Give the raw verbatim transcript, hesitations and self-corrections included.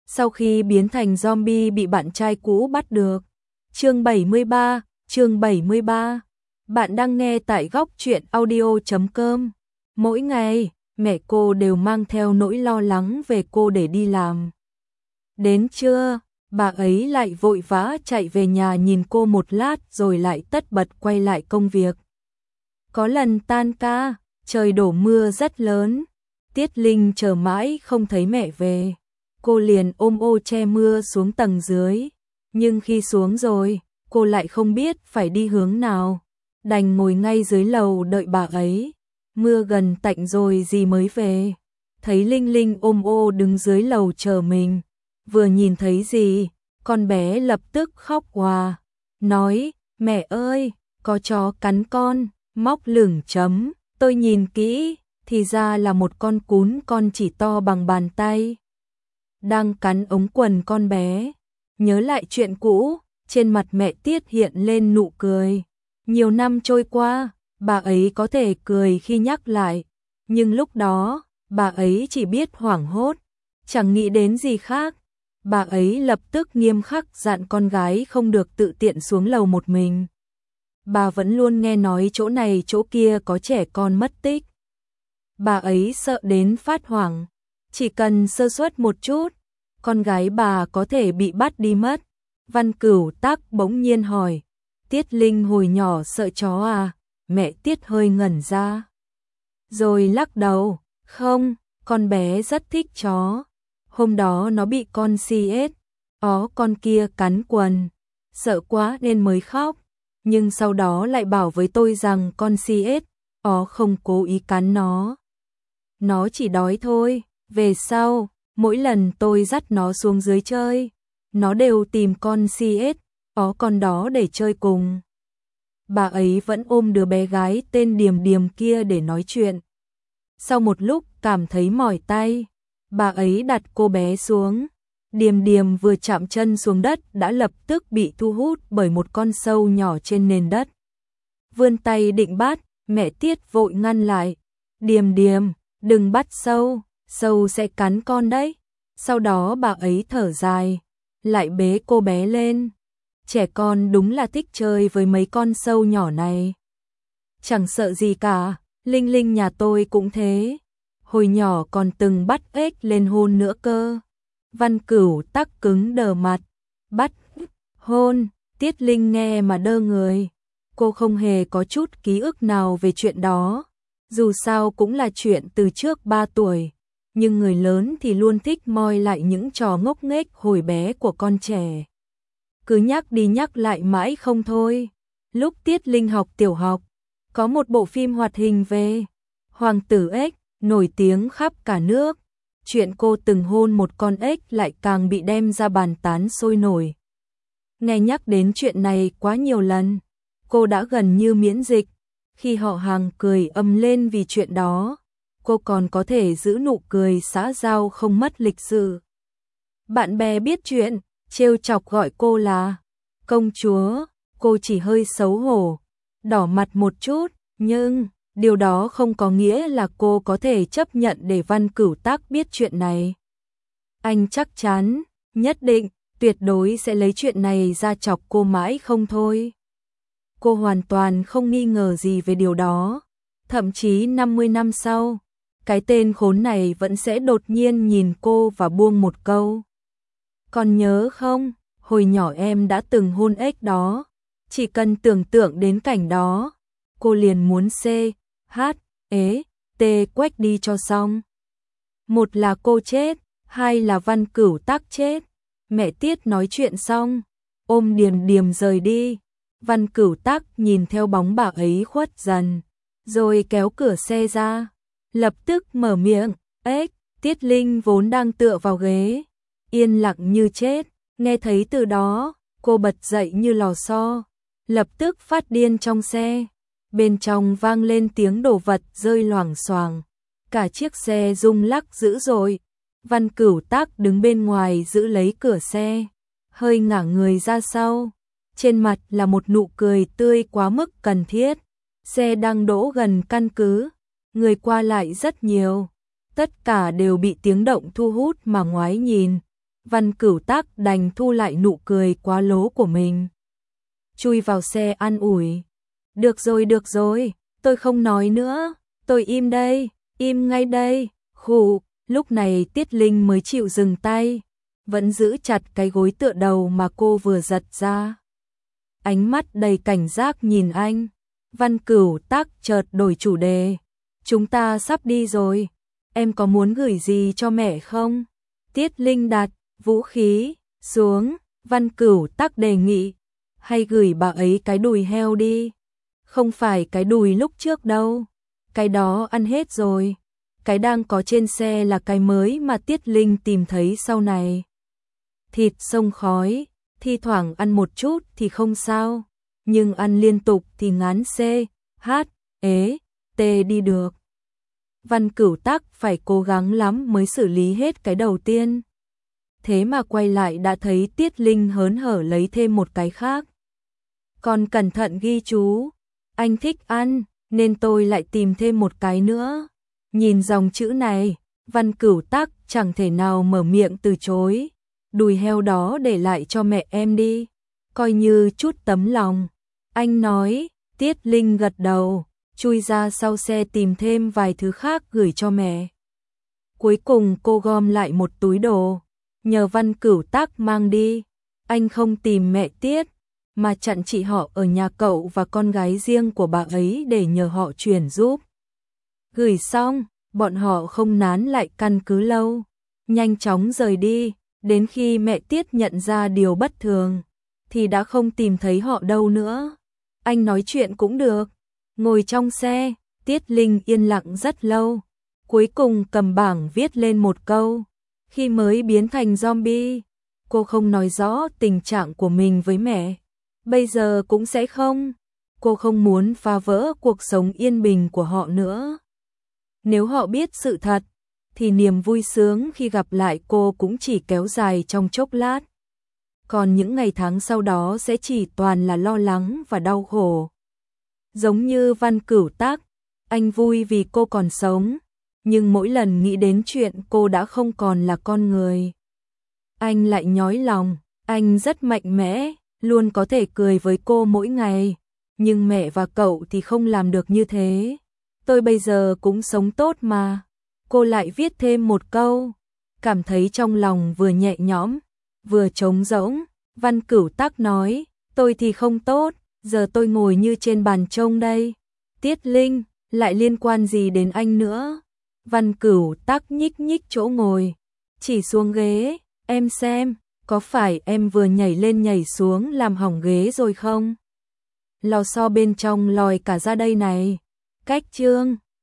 sau khi biến thành zombie bị bạn trai cũ bắt được. Chương bảy mươi ba, chương bảy mươi ba. Bạn đang nghe tại góc truyện audio chấm com. Mỗi ngày, mẹ cô đều mang theo nỗi lo lắng về cô để đi làm. Đến trưa, bà ấy lại vội vã chạy về nhà nhìn cô một lát rồi lại tất bật quay lại công việc. Có lần tan ca, trời đổ mưa rất lớn. Tiết Linh chờ mãi không thấy mẹ về. Cô liền ôm ô che mưa xuống tầng dưới. Nhưng khi xuống rồi, cô lại không biết phải đi hướng nào. Đành ngồi ngay dưới lầu đợi bà ấy. Mưa gần tạnh rồi dì mới về. Thấy Linh Linh ôm ô đứng dưới lầu chờ mình. Vừa nhìn thấy dì, con bé lập tức khóc òa. Nói, mẹ ơi, có chó cắn con, móc lửng chấm. Tôi nhìn kỹ, thì ra là một con cún con chỉ to bằng bàn tay. Đang cắn ống quần con bé. Nhớ lại chuyện cũ, trên mặt mẹ Tiết hiện lên nụ cười. Nhiều năm trôi qua, bà ấy có thể cười khi nhắc lại. Nhưng lúc đó, bà ấy chỉ biết hoảng hốt, chẳng nghĩ đến gì khác. Bà ấy lập tức nghiêm khắc dặn con gái không được tự tiện xuống lầu một mình. Bà vẫn luôn nghe nói chỗ này chỗ kia có trẻ con mất tích. Bà ấy sợ đến phát hoảng, chỉ cần sơ suất một chút, con gái bà có thể bị bắt đi mất. Văn Cửu Tắc bỗng nhiên hỏi, Tiết Linh hồi nhỏ sợ chó à? Mẹ Tiết hơi ngẩn ra, rồi lắc đầu, không, con bé rất thích chó. Hôm đó nó bị con xê ét, ó con kia cắn quần, sợ quá nên mới khóc. Nhưng sau đó lại bảo với tôi rằng con xê ét, ó không cố ý cắn nó. Nó chỉ đói thôi. Về sau, mỗi lần tôi dắt nó xuống dưới chơi, nó đều tìm con xê ét, ó con đó để chơi cùng. Bà ấy vẫn ôm đứa bé gái tên Điềm Điềm kia để nói chuyện. Sau một lúc cảm thấy mỏi tay, bà ấy đặt cô bé xuống. Điềm Điềm vừa chạm chân xuống đất đã lập tức bị thu hút bởi một con sâu nhỏ trên nền đất. Vươn tay định bắt, mẹ Tiết vội ngăn lại. Điềm Điềm, đừng bắt sâu, sâu sẽ cắn con đấy. Sau đó bà ấy thở dài, lại bế cô bé lên. Trẻ con đúng là thích chơi với mấy con sâu nhỏ này. Chẳng sợ gì cả, Linh Linh nhà tôi cũng thế. Hồi nhỏ còn từng bắt ếch lên hôn nữa cơ. Văn Cửu Tắc cứng đờ mặt. Bắt, hôn, Tiết Linh nghe mà đơ người. Cô không hề có chút ký ức nào về chuyện đó. Dù sao cũng là chuyện từ trước ba tuổi. Nhưng người lớn thì luôn thích moi lại những trò ngốc nghếch hồi bé của con trẻ. Cứ nhắc đi nhắc lại mãi không thôi. Lúc Tiết Linh học tiểu học, có một bộ phim hoạt hình về Hoàng tử ếch, nổi tiếng khắp cả nước. Chuyện cô từng hôn một con ếch lại càng bị đem ra bàn tán sôi nổi. Nghe nhắc đến chuyện này quá nhiều lần, cô đã gần như miễn dịch. Khi họ hàng cười ầm lên vì chuyện đó, cô còn có thể giữ nụ cười xã giao không mất lịch sự. Bạn bè biết chuyện, trêu chọc gọi cô là công chúa, cô chỉ hơi xấu hổ, đỏ mặt một chút, nhưng điều đó không có nghĩa là cô có thể chấp nhận để Văn Cửu Tắc biết chuyện này. Anh chắc chắn, nhất định, tuyệt đối sẽ lấy chuyện này ra chọc cô mãi không thôi. Cô hoàn toàn không nghi ngờ gì về điều đó. Thậm chí năm mươi năm sau, cái tên khốn này vẫn sẽ đột nhiên nhìn cô và buông một câu. Còn nhớ không, hồi nhỏ em đã từng hôn ếch đó. Chỉ cần tưởng tượng đến cảnh đó, cô liền muốn C, H, ế, T quách đi cho xong. Một là cô chết, hai là Văn Cửu Tắc chết. Mẹ Tiết nói chuyện xong, ôm Điềm Điềm rời đi. Văn Cửu Tắc nhìn theo bóng bà ấy khuất dần, rồi kéo cửa xe ra, lập tức mở miệng, ếch. Tiết Linh vốn đang tựa vào ghế, yên lặng như chết, nghe thấy từ đó, cô bật dậy như lò xo, lập tức phát điên trong xe. Bên trong vang lên tiếng đồ vật rơi loảng xoảng, cả chiếc xe rung lắc dữ dội. Văn Cửu Tắc đứng bên ngoài giữ lấy cửa xe, hơi ngả người ra sau. Trên mặt là một nụ cười tươi quá mức cần thiết. Xe đang đỗ gần căn cứ, người qua lại rất nhiều. Tất cả đều bị tiếng động thu hút mà ngoái nhìn. Văn Cửu Tác đành thu lại nụ cười quá lố của mình. Chui vào xe an ủi. Được rồi, được rồi, tôi không nói nữa, tôi im đây, im ngay đây, khụ, lúc này Tiết Linh mới chịu dừng tay, vẫn giữ chặt cái gối tựa đầu mà cô vừa giật ra. Ánh mắt đầy cảnh giác nhìn anh, Văn Cửu Tác chợt đổi chủ đề. Chúng ta sắp đi rồi, em có muốn gửi gì cho mẹ không? Tiết Linh đặt vũ khí xuống, Văn Cửu Tác đề nghị, hay gửi bà ấy cái đùi heo đi. Không phải cái đùi lúc trước đâu, cái đó ăn hết rồi. Cái đang có trên xe là cái mới mà Tiết Linh tìm thấy sau này. Thịt xông khói, thi thoảng ăn một chút thì không sao, nhưng ăn liên tục thì ngán C, H, ế, T đi được. Văn Cửu Tác phải cố gắng lắm mới xử lý hết cái đầu tiên. Thế mà quay lại đã thấy Tiết Linh hớn hở lấy thêm một cái khác. Còn cẩn thận ghi chú, anh thích ăn, nên tôi lại tìm thêm một cái nữa. Nhìn dòng chữ này, Văn Cửu Tác chẳng thể nào mở miệng từ chối. Đùi heo đó để lại cho mẹ em đi, coi như chút tấm lòng. Anh nói, Tiết Linh gật đầu, chui ra sau xe tìm thêm vài thứ khác gửi cho mẹ. Cuối cùng cô gom lại một túi đồ, nhờ Văn Cửu Tác mang đi. Anh không tìm mẹ Tiết, mà chặn chị họ ở nhà cậu và con gái riêng của bà ấy để nhờ họ chuyển giúp. Gửi xong, bọn họ không nán lại căn cứ lâu, nhanh chóng rời đi, đến khi mẹ Tiết nhận ra điều bất thường, thì đã không tìm thấy họ đâu nữa. Anh nói chuyện cũng được. Ngồi trong xe, Tiết Linh yên lặng rất lâu, cuối cùng cầm bảng viết lên một câu. Khi mới biến thành zombie, cô không nói rõ tình trạng của mình với mẹ. Bây giờ cũng sẽ không. Cô không muốn phá vỡ cuộc sống yên bình của họ nữa. Nếu họ biết sự thật, thì niềm vui sướng khi gặp lại cô cũng chỉ kéo dài trong chốc lát. Còn những ngày tháng sau đó sẽ chỉ toàn là lo lắng và đau khổ. Giống như Văn Cửu Tác, anh vui vì cô còn sống, nhưng mỗi lần nghĩ đến chuyện cô đã không còn là con người, anh lại nhói lòng. Anh rất mạnh mẽ, luôn có thể cười với cô mỗi ngày, nhưng mẹ và cậu thì không làm được như thế. Tôi bây giờ cũng sống tốt mà. Cô lại viết thêm một câu, cảm thấy trong lòng vừa nhẹ nhõm, vừa trống rỗng. Văn Cửu Tác nói, tôi thì không tốt, giờ tôi ngồi như trên bàn trông đây. Tiết Linh, lại liên quan gì đến anh nữa? Văn Cửu Tác nhích nhích chỗ ngồi, chỉ xuống ghế, em xem, có phải em vừa nhảy lên nhảy xuống làm hỏng ghế rồi không? Lò xo bên trong lòi cả ra đây này. Cách chương